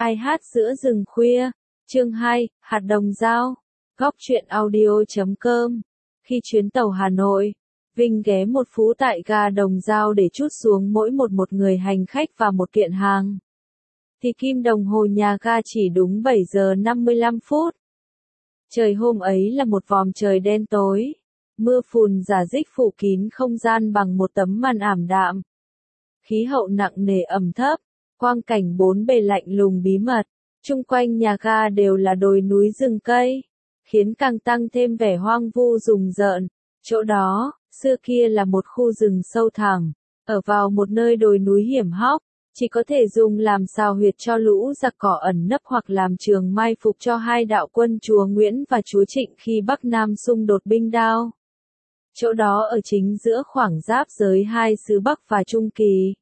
Ai hát giữa rừng khuya, chương 2, hạt đồng dao, góc truyện audio.com. Khi chuyến tàu Hà Nội, Vinh ghé một phú tại ga Đồng Dao để trút xuống mỗi một người hành khách và một kiện hàng. Thì kim đồng hồ nhà ga chỉ đúng 7 giờ 55 phút. Trời hôm ấy là một vòm trời đen tối, mưa phùn rả rích phủ kín không gian bằng một tấm màn ảm đạm. Khí hậu nặng nề ẩm thấp, quang cảnh bốn bề lạnh lùng bí mật, chung quanh nhà ga đều là đồi núi rừng cây, khiến càng tăng thêm vẻ hoang vu rùng rợn. Chỗ đó, xưa kia là một khu rừng sâu thẳm, ở vào một nơi đồi núi hiểm hóc, chỉ có thể dùng làm sào huyệt cho lũ giặc cỏ ẩn nấp hoặc làm trường mai phục cho hai đạo quân chúa Nguyễn và chúa Trịnh khi Bắc Nam xung đột binh đao. Chỗ đó ở chính giữa khoảng giáp giới hai xứ Bắc và Trung Kỳ.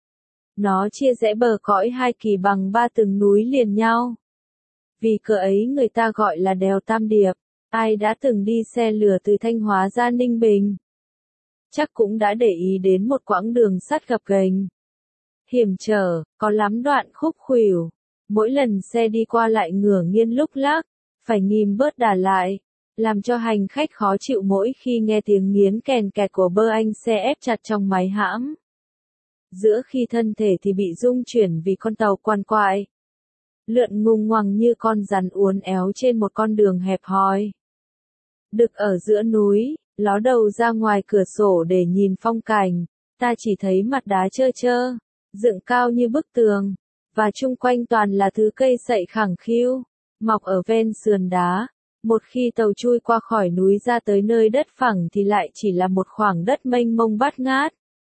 Nó chia rẽ bờ cõi hai kỳ bằng ba từng núi liền nhau. Vì cớ ấy người ta gọi là đèo Tam Điệp. Ai đã từng đi xe lửa từ Thanh Hóa ra Ninh Bình, chắc cũng đã để ý đến một quãng đường sắt gập ghềnh, hiểm trở, có lắm đoạn khúc khuỷu. Mỗi lần xe đi qua lại ngửa nghiêng lúc lắc, phải ghim bớt đà lại, làm cho hành khách khó chịu mỗi khi nghe tiếng nghiến kèn kẹt của bơ anh xe ép chặt trong máy hãm. Giữa khi thân thể thì bị rung chuyển vì con tàu quằn quại, lượn ngùng ngoằng như con rắn uốn éo trên một con đường hẹp hòi. Đực ở giữa núi, ló đầu ra ngoài cửa sổ để nhìn phong cảnh, ta chỉ thấy mặt đá trơ trơ, dựng cao như bức tường, và chung quanh toàn là thứ cây sậy khẳng khiu, mọc ở ven sườn đá. Một khi tàu chui qua khỏi núi ra tới nơi đất phẳng thì lại chỉ là một khoảng đất mênh mông bát ngát.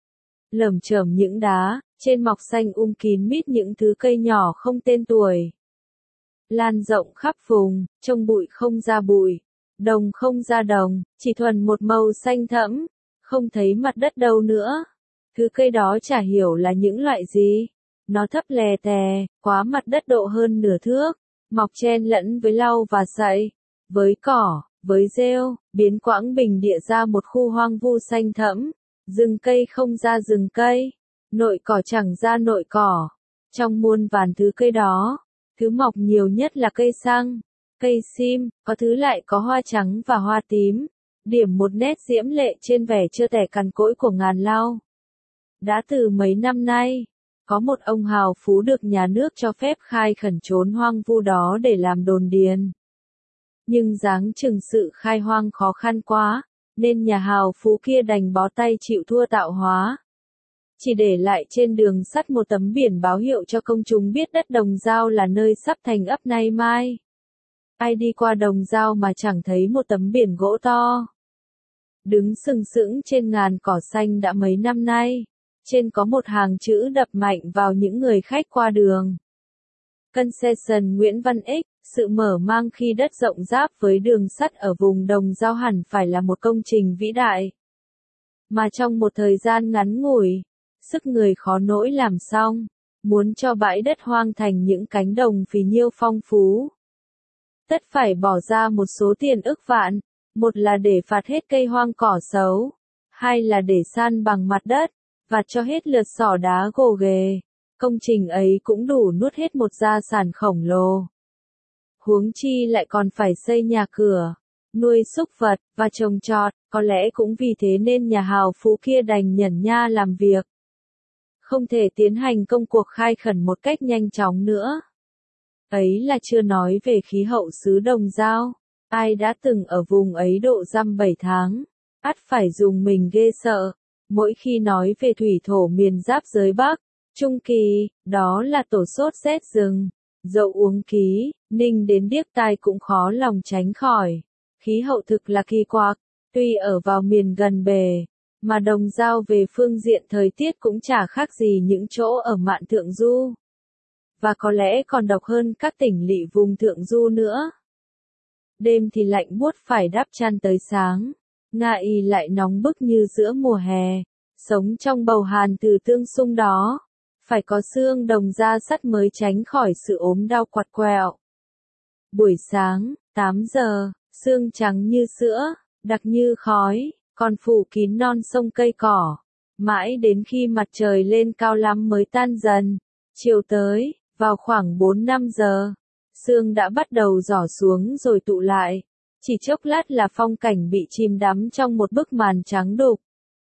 Lởm chởm những đá, trên mọc xanh kín mít những thứ cây nhỏ không tên tuổi. Lan rộng khắp vùng, trông bụi không ra bụi, đồng không ra đồng, chỉ thuần một màu xanh thẫm, không thấy mặt đất đâu nữa. Thứ cây đó chả hiểu là những loại gì. Nó thấp lè tè, quá mặt đất độ hơn nửa thước, mọc chen lẫn với lau và sậy, với cỏ, với rêu, biến quãng bình địa ra một khu hoang vu xanh thẫm. Rừng cây không ra rừng cây, nội cỏ chẳng ra nội cỏ. Trong muôn vàn thứ cây đó, thứ mọc nhiều nhất là cây xăng, cây sim, có thứ lại có hoa trắng và hoa tím, điểm một nét diễm lệ trên vẻ trơ tẻ cằn cỗi của ngàn lau. Đã từ mấy năm nay, có một ông hào phú được nhà nước cho phép khai khẩn chốn hoang vu đó để làm đồn điền. Nhưng dáng chừng sự khai hoang khó khăn quá, nên nhà hào phú kia đành bó tay chịu thua tạo hóa. Chỉ để lại trên đường sắt một tấm biển báo hiệu cho công chúng biết đất Đồng Dao là nơi sắp thành ấp nay mai. Ai đi qua Đồng Dao mà chẳng thấy một tấm biển gỗ to, đứng sừng sững trên ngàn cỏ xanh đã mấy năm nay. Trên có một hàng chữ đập mạnh vào những người khách qua đường. Concession Nguyễn Văn Ích, sự mở mang khi đất rộng giáp với đường sắt ở vùng Đồng Dao hẳn phải là một công trình vĩ đại. Mà trong một thời gian ngắn ngủi, sức người khó nỗi làm xong, muốn cho bãi đất hoang thành những cánh đồng phì nhiêu phong phú. Tất phải bỏ ra một số tiền ức vạn, một là để phạt hết cây hoang cỏ xấu, hai là để san bằng mặt đất, vặt cho hết lượt sỏi đá gồ ghề. Công trình ấy cũng đủ nuốt hết một gia sản khổng lồ. Huống chi lại còn phải xây nhà cửa, nuôi súc vật, và trồng trọt, có lẽ cũng vì thế nên nhà hào phú kia đành nhẫn nha làm việc. Không thể tiến hành công cuộc khai khẩn một cách nhanh chóng nữa. Ấy là chưa nói về khí hậu xứ Đồng Dao. Ai đã từng ở vùng ấy độ dăm 7 tháng, ắt phải dùng mình ghê sợ. Mỗi khi nói về thủy thổ miền giáp giới Bắc, Trung Kỳ, đó là tổ sốt rét rừng, Dậu Uống Ký, Ninh đến Điếc Tai cũng khó lòng tránh khỏi. Khí hậu thực là kỳ quặc, tuy ở vào miền gần bề, mà Đồng Dao về phương diện thời tiết cũng chả khác gì những chỗ ở mạn Thượng Du. Và có lẽ còn độc hơn các tỉnh lỵ vùng Thượng Du nữa. Đêm thì lạnh buốt phải đắp chăn tới sáng. Nga y lại nóng bức như giữa mùa hè, sống trong bầu hàn từ tương xung đó, phải có xương đồng da sắt mới tránh khỏi sự ốm đau quặt quẹo. Buổi sáng, 8 giờ, sương trắng như sữa, đặc như khói, còn phủ kín non sông cây cỏ, mãi đến khi mặt trời lên cao lắm mới tan dần. Chiều tới, Vào khoảng 4-5 giờ, sương đã bắt đầu rỏ xuống rồi tụ lại. Chỉ chốc lát là phong cảnh bị chìm đắm trong một bức màn trắng đục.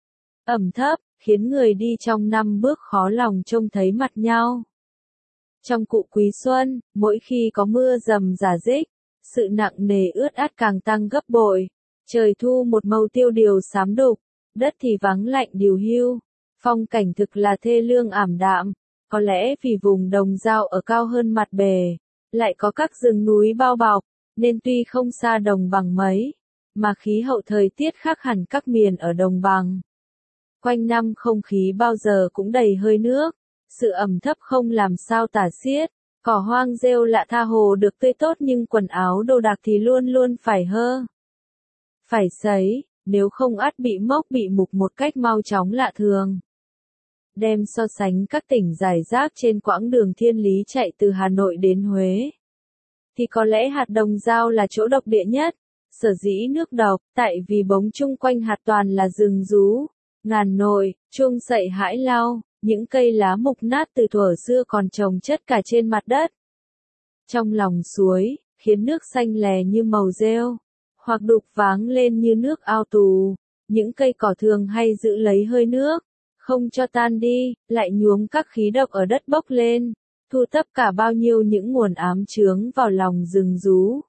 Ẩm thấp, khiến người đi trong năm bước khó lòng trông thấy mặt nhau. Trong Cụ Quý Xuân, mỗi khi có mưa rầm rả rích, sự nặng nề ướt át càng tăng gấp bội. Trời thu một màu tiêu điều xám đục, đất thì vắng lạnh điều hiu. Phong cảnh thực là thê lương ảm đạm. Có lẽ vì vùng Đồng Dao ở cao hơn mặt bề, lại có các rừng núi bao bọc, nên tuy không xa đồng bằng mấy, mà khí hậu thời tiết khác hẳn các miền ở đồng bằng. Quanh năm không khí bao giờ cũng đầy hơi nước, sự ẩm thấp không làm sao tả xiết, cỏ hoang rêu lạ tha hồ được tươi tốt nhưng quần áo đồ đạc thì luôn luôn phải hơ. Phải sấy, nếu không ắt bị mốc bị mục một cách mau chóng lạ thường. Đem so sánh các tỉnh giải rác trên quãng đường thiên lý chạy từ Hà Nội đến Huế, thì có lẽ hạt Đồng Dao là chỗ độc địa nhất. Sở dĩ nước độc, tại vì bóng chung quanh hạt toàn là rừng rú, ngàn nội, chuông sậy hãi lau, những cây lá mục nát từ thuở xưa còn trồng chất cả trên mặt đất. Trong lòng suối, khiến nước xanh lè như màu rêu, hoặc đục váng lên như nước ao tù. Những cây cỏ thường hay giữ lấy hơi nước, không cho tan đi, lại nhuốm các khí độc ở đất bốc lên, thu thấp cả bao nhiêu những nguồn ám chướng vào lòng rừng rú.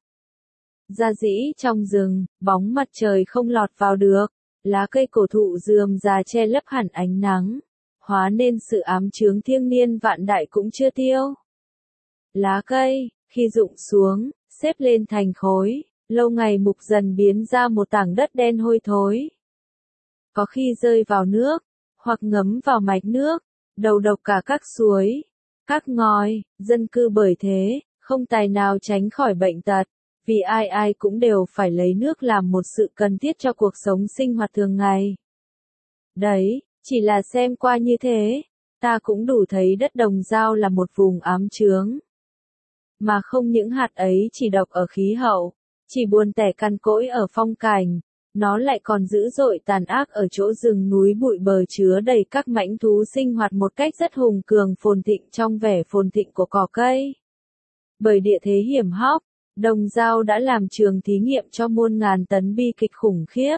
Ra dĩ trong rừng, bóng mặt trời không lọt vào được, lá cây cổ thụ rườm rà che lấp hẳn ánh nắng, hóa nên sự ám chướng thiêng niên vạn đại cũng chưa tiêu. Lá cây, khi rụng xuống, xếp lên thành khối, lâu ngày mục dần biến ra một tảng đất đen hôi thối. Có khi rơi vào nước, hoặc ngấm vào mạch nước, đầu độc cả các suối, các ngòi, dân cư bởi thế, không tài nào tránh khỏi bệnh tật, vì ai ai cũng đều phải lấy nước làm một sự cần thiết cho cuộc sống sinh hoạt thường ngày. Đấy, chỉ là xem qua như thế, ta cũng đủ thấy đất Đồng Dao là một vùng ám chướng. Mà không những hạt ấy chỉ độc ở khí hậu, chỉ buồn tẻ cằn cỗi ở phong cảnh, nó lại còn dữ dội tàn ác ở chỗ rừng núi bụi bờ chứa đầy các mãnh thú sinh hoạt một cách rất hùng cường phồn thịnh trong vẻ phồn thịnh của cỏ cây. Bởi địa thế hiểm hóc, Đồng Dao đã làm trường thí nghiệm cho muôn ngàn tấn bi kịch khủng khiếp.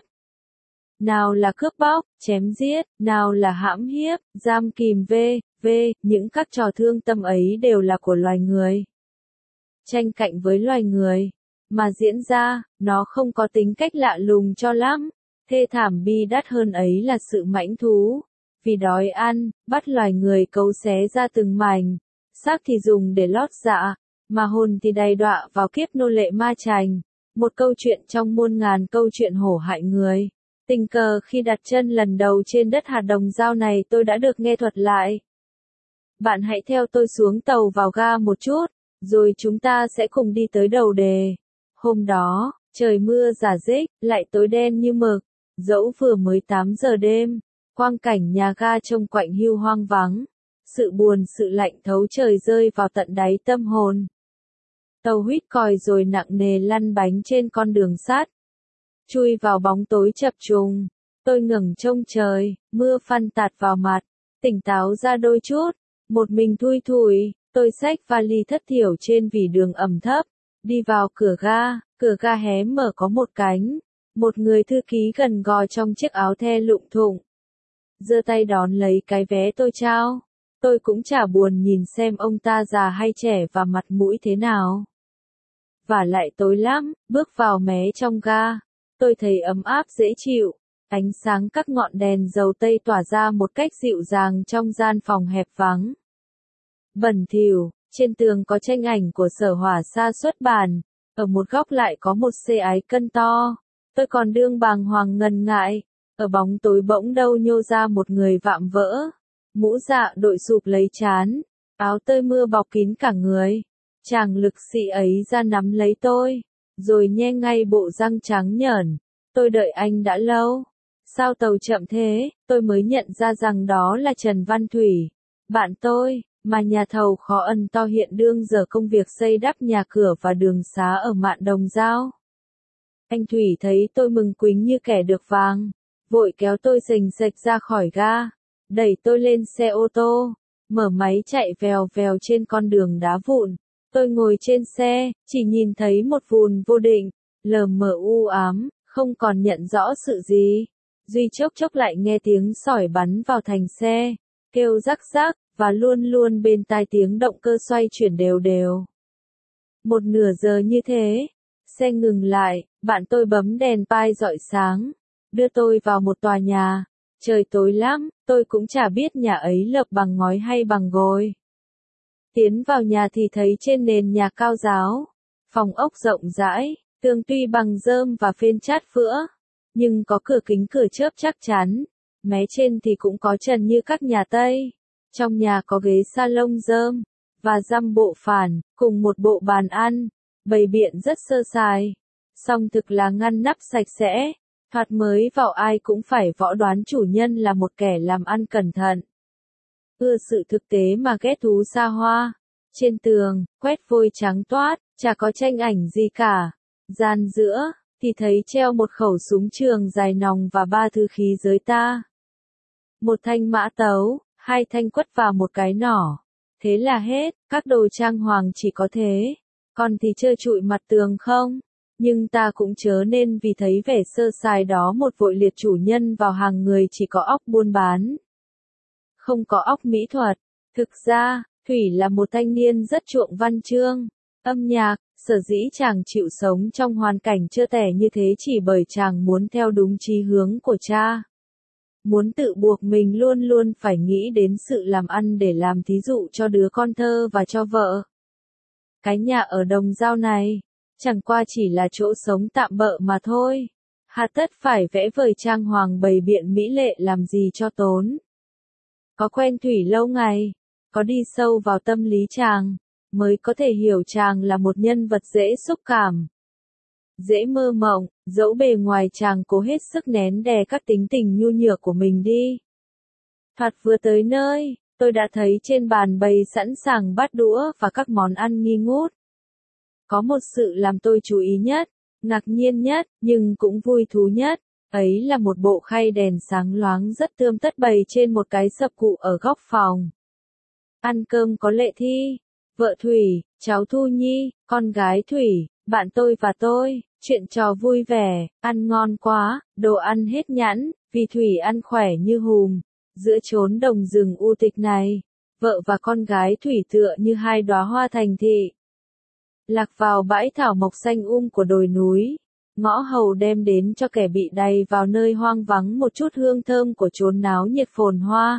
Nào là cướp bóc, chém giết, nào là hãm hiếp, giam kìm những các trò thương tâm ấy đều là của loài người. Tranh cạnh với loài người, mà diễn ra, nó không có tính cách lạ lùng cho lắm. Thê thảm bi đát hơn ấy là sự mãnh thú, vì đói ăn, bắt loài người cấu xé ra từng mảnh, xác thì dùng để lót dạ, mà hồn thì đầy đọa vào kiếp nô lệ ma chành. Một câu chuyện trong muôn ngàn câu chuyện hổ hại người. Tình cờ khi đặt chân lần đầu trên đất hạt Đồng Dao này tôi đã được nghe thuật lại. Bạn hãy theo tôi xuống tàu vào ga một chút, rồi chúng ta sẽ cùng đi tới đầu đề. Hôm đó, trời mưa rả rích, lại tối đen như mực, dẫu vừa mới 8 giờ đêm, quang cảnh nhà ga trông quạnh hiu hoang vắng. Sự buồn sự lạnh thấu trời rơi vào tận đáy tâm hồn. Tàu huýt còi rồi nặng nề lăn bánh trên con đường sắt. Chui vào bóng tối chập trùng, tôi ngẩng trông trời, mưa phăn tạt vào mặt, tỉnh táo ra đôi chút, một mình thui thủi, tôi xách vali thất thiểu trên vỉ đường ẩm thấp, đi vào cửa ga hé mở có một cánh, một người thư ký gần gò trong chiếc áo the lụng thụng. Giơ tay đón lấy cái vé tôi trao, tôi cũng chả buồn nhìn xem ông ta già hay trẻ và mặt mũi thế nào. Vả lại tối lắm, bước vào mé trong ga. Tôi thấy ấm áp dễ chịu, ánh sáng các ngọn đèn dầu tây tỏa ra một cách dịu dàng trong gian phòng hẹp vắng. Bẩn thỉu, trên tường có tranh ảnh của Sở Hỏa Sa xuất bản, ở một góc lại có một xe ái cân to. Tôi còn đương bàng hoàng ngần ngại, ở bóng tối bỗng đâu nhô ra một người vạm vỡ, mũ dạ đội sụp lấy trán, áo tơi mưa bọc kín cả người. Chàng lực sĩ ấy ra nắm lấy tôi, rồi nhe ngay bộ răng trắng nhởn. Tôi đợi anh đã lâu. Sao tàu chậm thế? Tôi mới nhận ra rằng đó là Trần Văn Thủy, bạn tôi, mà nhà thầu khó ân to hiện đương giờ công việc xây đắp nhà cửa và đường xá ở mạn Đồng Dao. Anh Thủy thấy tôi mừng quính như kẻ được vàng, vội kéo tôi xềnh xệch ra khỏi ga, đẩy tôi lên xe ô tô, mở máy chạy vèo vèo trên con đường đá vụn. Tôi ngồi trên xe, chỉ nhìn thấy một vùng vô định, lờ mờ u ám, không còn nhận rõ sự gì. Duy chốc chốc lại nghe tiếng sỏi bắn vào thành xe, kêu rắc rắc, và luôn luôn bên tai tiếng động cơ xoay chuyển đều đều. Một nửa giờ như thế, xe ngừng lại, bạn tôi bấm đèn pai rọi sáng, đưa tôi vào một tòa nhà. Trời tối lắm, tôi cũng chả biết nhà ấy lợp bằng ngói hay bằng gồi. Tiến vào nhà thì thấy trên nền nhà cao ráo, phòng ốc rộng rãi, tường tuy bằng rơm và phên chát vữa, nhưng có cửa kính cửa chớp chắc chắn. Mé trên thì cũng có trần như các nhà Tây. Trong nhà có ghế salon rơm, và dăm bộ phản, cùng một bộ bàn ăn, bày biện rất sơ sài. Song thực là ngăn nắp sạch sẽ, thoạt mới vào ai cũng phải võ đoán chủ nhân là một kẻ làm ăn cẩn thận. Ưa sự thực tế mà ghét thú xa hoa. Trên tường, quét vôi trắng toát, chả có tranh ảnh gì cả. Gian giữa, thì thấy treo một khẩu súng trường dài nòng và 3 thư khí giới ta. Một thanh mã tấu, 2 thanh quất và một cái nỏ. Thế là hết, các đồ trang hoàng chỉ có thế. Còn thì trơ trụi mặt tường không? Nhưng ta cũng chớ nên vì thấy vẻ sơ sài đó một vội liệt chủ nhân vào hàng người chỉ có óc buôn bán. Không có óc mỹ thuật. Thực ra, Thủy là một thanh niên rất chuộng văn chương, âm nhạc, sở dĩ chàng chịu sống trong hoàn cảnh trơ tẻ như thế chỉ bởi chàng muốn theo đúng chí hướng của cha. Muốn tự buộc mình luôn luôn phải nghĩ đến sự làm ăn để làm thí dụ cho đứa con thơ và cho vợ. Cái nhà ở Đồng Dao này, chẳng qua chỉ là chỗ sống tạm bợ mà thôi. Hà tất phải vẽ vời trang hoàng bày biện mỹ lệ làm gì cho tốn. Có quen Thủy lâu ngày, có đi sâu vào tâm lý chàng, mới có thể hiểu chàng là một nhân vật dễ xúc cảm, dễ mơ mộng, dẫu bề ngoài chàng cố hết sức nén đè các tính tình nhu nhược của mình đi. Thoạt vừa tới nơi, tôi đã thấy trên bàn bày sẵn sàng bát đũa và các món ăn nghi ngút. Có một sự làm tôi chú ý nhất, ngạc nhiên nhất, nhưng cũng vui thú nhất, ấy là một bộ khay đèn sáng loáng rất tươm tất bày trên một cái sập cụ ở góc phòng. Ăn cơm có Lệ Thi, vợ Thủy, cháu Thu Nhi, con gái Thủy, bạn tôi và tôi, chuyện trò vui vẻ, ăn ngon quá, đồ ăn hết nhãn, vì Thủy ăn khỏe như hùm. Giữa chốn đồng rừng u tịch này, vợ và con gái Thủy tựa như 2 đóa hoa thành thị. Lạc vào bãi thảo mộc xanh của đồi núi, ngõ hầu đem đến cho kẻ bị đày vào nơi hoang vắng một chút hương thơm của chốn náo nhiệt phồn hoa.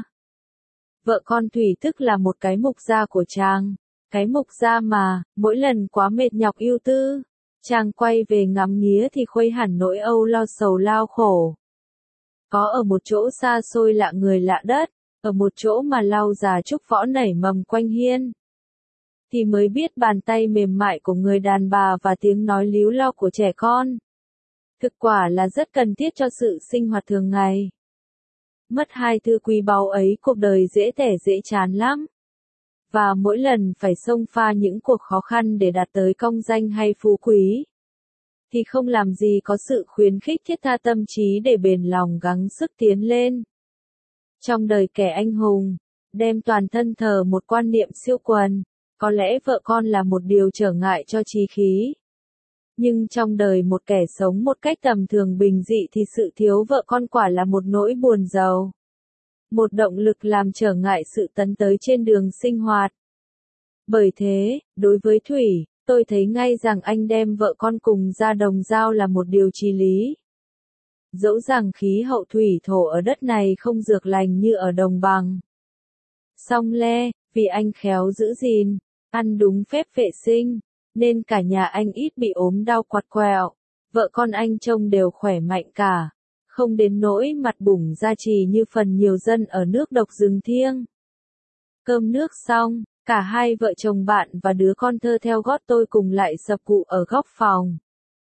Vợ con Thủy tức là một cái mục gia của chàng, cái mục gia mà, mỗi lần quá mệt nhọc ưu tư, chàng quay về ngắm nghía thì khuây hẳn nỗi âu lo sầu lao khổ. Có ở một chỗ xa xôi lạ người lạ đất, ở một chỗ mà lau già trúc võ nảy mầm quanh hiên, thì mới biết bàn tay mềm mại của người đàn bà và tiếng nói líu lo của trẻ con. Thực quả là rất cần thiết cho sự sinh hoạt thường ngày. Mất 2 thứ quý báu ấy cuộc đời dễ tẻ dễ chán lắm. Và mỗi lần phải xông pha những cuộc khó khăn để đạt tới công danh hay phú quý, thì không làm gì có sự khuyến khích thiết tha tâm trí để bền lòng gắng sức tiến lên. Trong đời kẻ anh hùng, đem toàn thân thờ một quan niệm siêu quần, có lẽ vợ con là một điều trở ngại cho chí khí. Nhưng trong đời một kẻ sống một cách tầm thường bình dị thì sự thiếu vợ con quả là một nỗi buồn rầu. Một động lực làm trở ngại sự tấn tới trên đường sinh hoạt. Bởi thế, đối với Thủy, tôi thấy ngay rằng anh đem vợ con cùng ra Đồng Dao là một điều chí lý. Dẫu rằng khí hậu thủy thổ ở đất này không dược lành như ở đồng bằng. Song le, vì anh khéo giữ gìn, ăn đúng phép vệ sinh, nên cả nhà anh ít bị ốm đau quặt quẹo. Vợ con anh trông đều khỏe mạnh cả, không đến nỗi mặt bủng da trì như phần nhiều dân ở nước độc rừng thiêng. Cơm nước xong, cả hai vợ chồng bạn và đứa con thơ theo gót tôi cùng lại sập cụ ở góc phòng.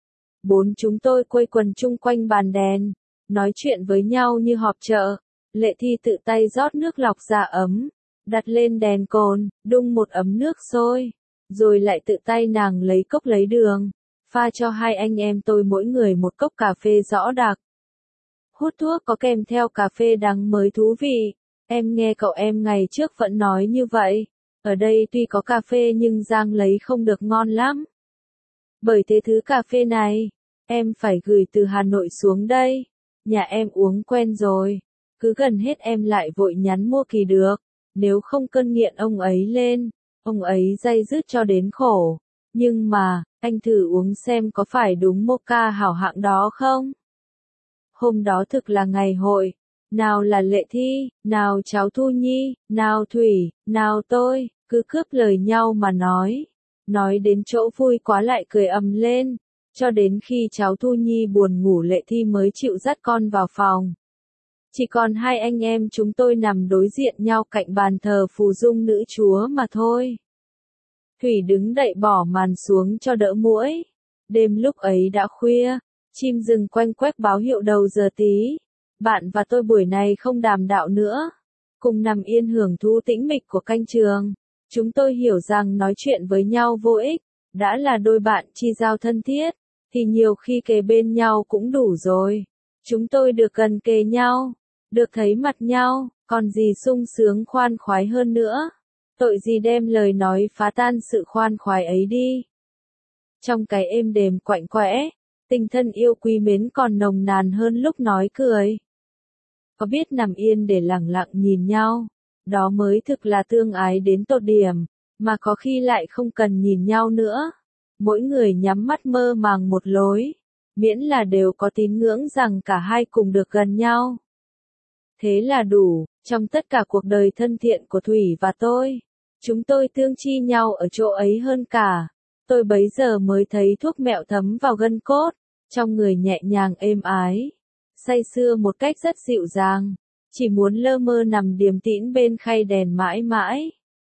4 chúng tôi quây quần chung quanh bàn đèn, nói chuyện với nhau như họp chợ. Lệ Thi tự tay rót nước lọc ra ấm, đặt lên đèn cồn, đun một ấm nước sôi, rồi lại tự tay nàng lấy cốc lấy đường, pha cho hai anh em tôi mỗi người một cốc cà phê rõ đặc. Hút thuốc có kèm theo cà phê đắng mới thú vị, Em nghe cậu em ngày trước vẫn nói như vậy. Ở đây tuy có cà phê nhưng Giang lấy không được ngon lắm. Bởi thế thứ cà phê này, em phải gửi từ Hà Nội xuống đây. Nhà em uống quen rồi. Cứ gần hết em lại vội nhắn mua kỳ được. Nếu không cơn nghiện ông ấy lên, ông ấy day dứt cho đến khổ. Nhưng mà, anh thử uống xem có phải đúng mocha hảo hạng đó không? Hôm đó thực là ngày hội. Nào là Lệ Thi, nào cháu Thu Nhi, nào Thủy, nào tôi, cứ cướp lời nhau mà nói. Nói đến chỗ vui quá lại cười ầm lên. Cho đến khi cháu Thu Nhi buồn ngủ Lệ Thi mới chịu dắt con vào phòng. Chỉ còn hai anh em chúng tôi nằm đối diện nhau cạnh bàn thờ phù dung nữ chúa mà thôi. Thủy đứng đậy bỏ màn xuống cho đỡ muỗi. Đêm lúc ấy đã khuya, chim rừng quanh quét báo hiệu đầu giờ tí. Bạn và tôi buổi này không đàm đạo nữa. Cùng nằm yên hưởng thụ tĩnh mịch của canh trường. Chúng tôi hiểu rằng nói chuyện với nhau vô ích. Đã là đôi bạn chi giao thân thiết, thì nhiều khi kề bên nhau cũng đủ rồi. Chúng tôi được gần kề nhau, được thấy mặt nhau, còn gì sung sướng khoan khoái hơn nữa. Tội gì đem lời nói phá tan sự khoan khoái ấy đi. Trong cái êm đềm quạnh quẽ, tình thân yêu quý mến còn nồng nàn hơn lúc nói cười. Có biết nằm yên để lặng lặng nhìn nhau, đó mới thực là tương ái đến tột điểm, mà có khi lại không cần nhìn nhau nữa. Mỗi người nhắm mắt mơ màng một lối, miễn là đều có tín ngưỡng rằng cả hai cùng được gần nhau. Thế là đủ, trong tất cả cuộc đời thân thiện của Thủy và tôi, chúng tôi tương chi nhau ở chỗ ấy hơn cả. Tôi bấy giờ mới thấy thuốc mẹo thấm vào gân cốt, trong người nhẹ nhàng êm ái, say sưa một cách rất dịu dàng, chỉ muốn lơ mơ nằm điềm tĩnh bên khay đèn mãi mãi.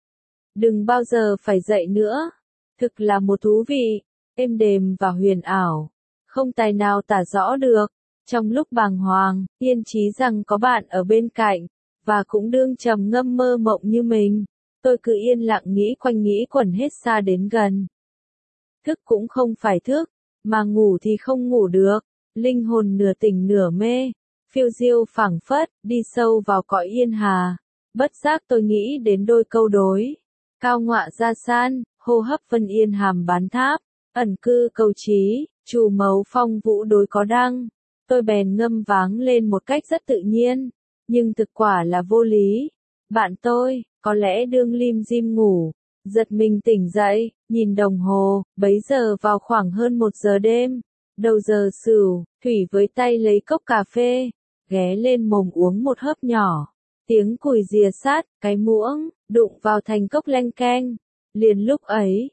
Đừng bao giờ phải dậy nữa, thực là một thú vị, êm đềm và huyền ảo, không tài nào tả rõ được. Trong lúc bàng hoàng, yên chí rằng có bạn ở bên cạnh, và cũng đương trầm ngâm mơ mộng như mình, tôi cứ yên lặng nghĩ quanh nghĩ quẩn hết xa đến gần. Thức cũng không phải thức, mà ngủ thì không ngủ được, linh hồn nửa tỉnh nửa mê, phiêu diêu phảng phất, đi sâu vào cõi yên hà. Bất giác tôi nghĩ đến đôi câu đối, cao ngọa gia san, hô hấp vân yên hàm bán tháp, ẩn cư cầu trí, trù mấu phong vũ đối có đăng. Tôi bèn ngâm váng lên một cách rất tự nhiên, nhưng thực quả là vô lý. Bạn tôi, có lẽ đương lim dim ngủ, giật mình tỉnh dậy, nhìn đồng hồ, bấy giờ vào khoảng hơn 1 giờ đêm. Đầu giờ Sửu, Thủy với tay lấy cốc cà phê, ghé lên mồm uống một hớp nhỏ. Tiếng cùi rìa sát, cái muỗng, đụng vào thành cốc leng keng. Liền lúc ấy,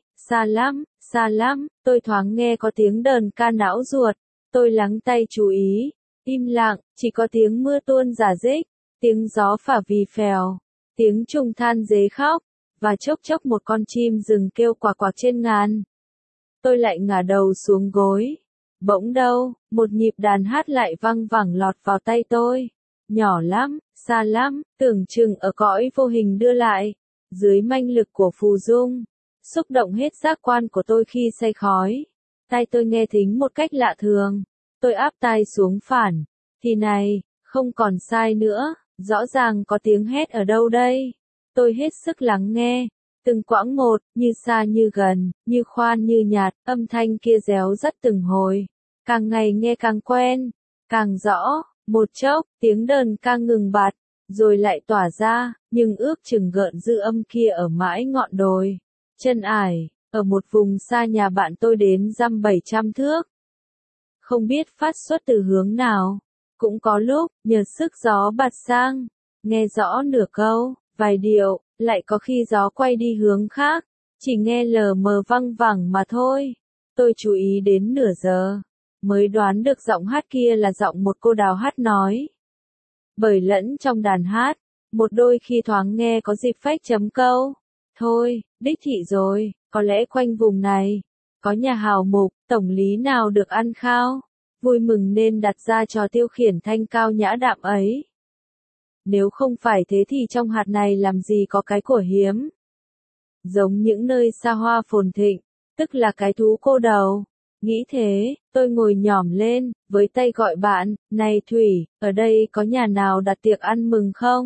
xa lắm, tôi thoáng nghe có tiếng đờn ca não ruột. Tôi lắng tai chú ý, im lặng, chỉ có tiếng mưa tuôn rả rích, tiếng gió phả vì phèo, tiếng trùng than dế khóc, và chốc chốc một con chim rừng kêu quạc quạc trên ngàn. Tôi lại ngả đầu xuống gối. Bỗng đâu, một nhịp đàn hát lại văng vẳng lọt vào tay tôi. Nhỏ lắm, xa lắm, tưởng chừng ở cõi vô hình đưa lại. Dưới manh lực của phù dung, xúc động hết giác quan của tôi khi say khói. Tai tôi nghe thính một cách lạ thường. Tôi áp tai xuống phản. Thì này, không còn sai nữa, rõ ràng có tiếng hét ở đâu đây. Tôi hết sức lắng nghe. Từng quãng một, như xa như gần, như khoan như nhạt, âm thanh kia réo rắt từng hồi. Càng ngày nghe càng quen, càng rõ, một chốc, tiếng đờn ca ngừng bặt, rồi lại tỏa ra, nhưng ước chừng gợn dư âm kia ở mãi ngọn đồi. Chân ải, ở một vùng xa nhà bạn tôi đến dăm 700 thước. Không biết phát xuất từ hướng nào, cũng có lúc, nhờ sức gió bạt sang, nghe rõ nửa câu, vài điệu, lại có khi gió quay đi hướng khác, chỉ nghe lờ mờ văng vẳng mà thôi. Tôi chú ý đến nửa giờ, mới đoán được giọng hát kia là giọng một cô đào hát nói. Bởi lẫn trong đàn hát, một đôi khi thoáng nghe có dịp phách chấm câu. Thôi, đích thị rồi, có lẽ quanh vùng này, có nhà hào mục, tổng lý nào được ăn khao. Vui mừng nên đặt ra trò tiêu khiển thanh cao nhã đạm ấy. Nếu không phải thế thì trong hạt này làm gì có cái của hiếm. Giống những nơi xa hoa phồn thịnh, tức là cái thú cô đầu. Nghĩ thế, tôi ngồi nhỏm lên, với tay gọi bạn, này Thủy, ở đây có nhà nào đặt tiệc ăn mừng không?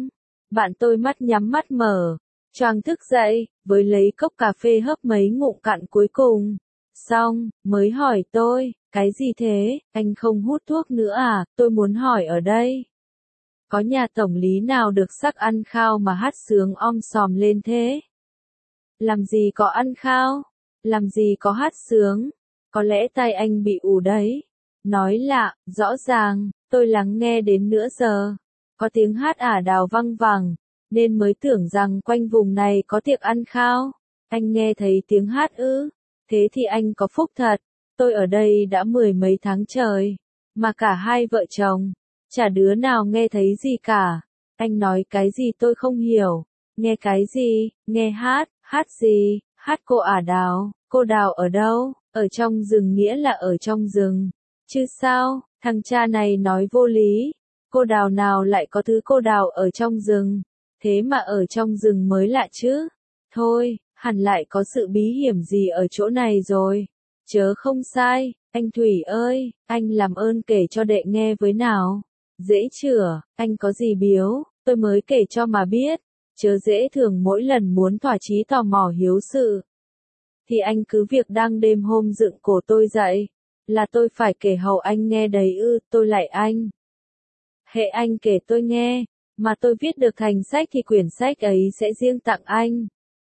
Bạn tôi mắt nhắm mắt mở, choàng thức dậy, với lấy cốc cà phê hớp mấy ngụm cạn cuối cùng. Xong, mới hỏi tôi, cái gì thế, anh không hút thuốc nữa à, tôi muốn hỏi ở đây. Có nhà tổng lý nào được sắc ăn khao mà hát sướng om sòm lên thế? Làm gì có ăn khao? Làm gì có hát sướng? Có lẽ tai anh bị ù đấy. Nói lạ, rõ ràng, tôi lắng nghe đến nửa giờ. Có tiếng hát ả đào văng vẳng, nên mới tưởng rằng quanh vùng này có tiệc ăn khao. Anh nghe thấy tiếng hát ư? Thế thì anh có phúc thật. Tôi ở đây đã 10 mấy tháng trời, mà cả hai vợ chồng, chả đứa nào nghe thấy gì cả. Anh nói cái gì tôi không hiểu. Nghe cái gì? Nghe hát, hát gì? Hát cô ả đào, cô đào ở đâu? Ở trong rừng nghĩa là ở trong rừng. Chứ sao, thằng cha này nói vô lý. Cô đào nào lại có thứ cô đào ở trong rừng? Thế mà ở trong rừng mới lạ chứ. Thôi, hẳn lại có sự bí hiểm gì ở chỗ này rồi. Chớ không sai, anh Thủy ơi, anh làm ơn kể cho đệ nghe với nào. Dễ chửa, anh có gì biếu, tôi mới kể cho mà biết. Chớ dễ thường mỗi lần muốn thỏa chí tò mò hiếu sự. Thì anh cứ việc đang đêm hôm dựng cổ tôi dậy. Là tôi phải kể hầu anh nghe đấy ư, tôi lại anh. Hệ anh kể tôi nghe, mà tôi viết được thành sách thì quyển sách ấy sẽ riêng tặng anh.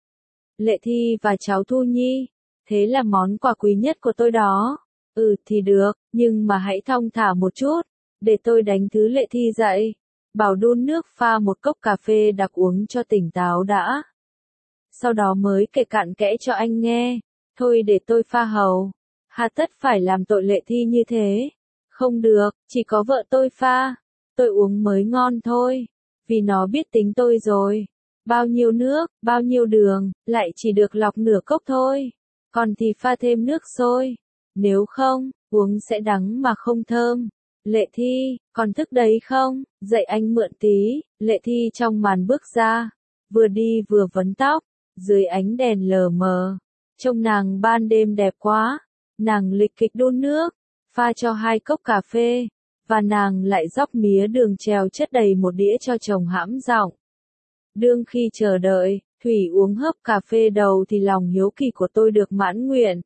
Lệ Thi và cháu Thu Nhi, thế là món quà quý nhất của tôi đó. Ừ thì được, nhưng mà hãy thong thả một chút, để tôi đánh thứ Lệ Thi dậy. Bảo đun nước pha một cốc cà phê đặc uống cho tỉnh táo đã. Sau đó mới kể cặn kẽ cho anh nghe. Thôi để tôi pha hầu. Hà tất phải làm tội Lệ Thi như thế. Không được, chỉ có vợ tôi pha. Tôi uống mới ngon thôi. Vì nó biết tính tôi rồi. Bao nhiêu nước, bao nhiêu đường, lại chỉ được lọc nửa cốc thôi. Còn thì pha thêm nước sôi. Nếu không, uống sẽ đắng mà không thơm. Lệ Thi, còn thức đấy không? Dậy anh mượn tí. Lệ Thi trong màn bước ra. Vừa đi vừa vấn tóc. Dưới ánh đèn lờ mờ. Trông nàng ban đêm đẹp quá. Nàng lịch kịch đun nước. Pha cho 2 cốc cà phê. Và nàng lại dóc mía đường treo chất đầy một đĩa cho chồng hãm giọng. Đương khi chờ đợi, Thủy uống hớp cà phê đầu thì lòng hiếu kỳ của tôi được mãn nguyện.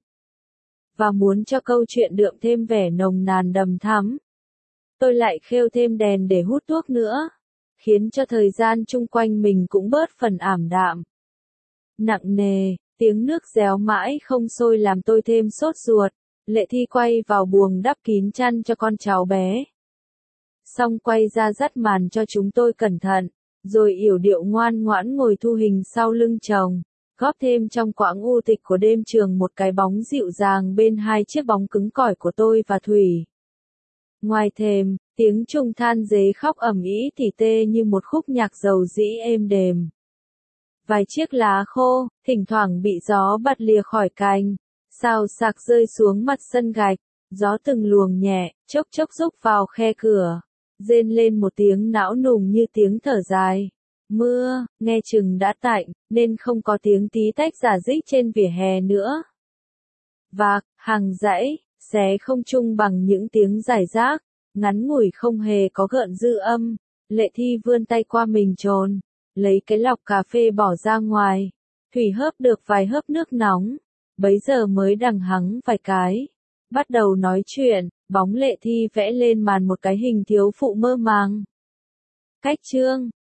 Và muốn cho câu chuyện đượm thêm vẻ nồng nàn đầm thắm. Tôi lại khêu thêm đèn để hút thuốc nữa, khiến cho thời gian chung quanh mình cũng bớt phần ảm đạm. Nặng nề, tiếng nước réo mãi không sôi làm tôi thêm sốt ruột. Lệ Thi quay vào buồng đắp kín chăn cho con cháu bé. Xong quay ra dắt màn cho chúng tôi cẩn thận, rồi yểu điệu ngoan ngoãn ngồi thu hình sau lưng chồng, góp thêm trong quãng u tịch của đêm trường một cái bóng dịu dàng bên 2 chiếc bóng cứng cỏi của tôi và Thủy. Ngoài thềm, tiếng trùng than dế khóc ầm ĩ tỉ tê như một khúc nhạc dầu dĩ êm đềm. Vài chiếc lá khô, thỉnh thoảng bị gió bật lìa khỏi cành, xào xạc rơi xuống mặt sân gạch, gió từng luồng nhẹ, chốc chốc rúc vào khe cửa, rên lên một tiếng não nùng như tiếng thở dài. Mưa, nghe chừng đã tạnh, nên không có tiếng tí tách rả rích trên vỉa hè nữa. Vạc, hàng dãy, xé không trung bằng những tiếng rải rác, ngắn ngủi không hề có gợn dư âm. Lệ Thi vươn tay qua mình trồn, lấy cái lọc cà phê bỏ ra ngoài. Thủy hớp được vài hớp nước nóng, bấy giờ mới đằng hắng vài cái. Bắt đầu nói chuyện, bóng Lệ Thi vẽ lên màn một cái hình thiếu phụ mơ màng. Cách chương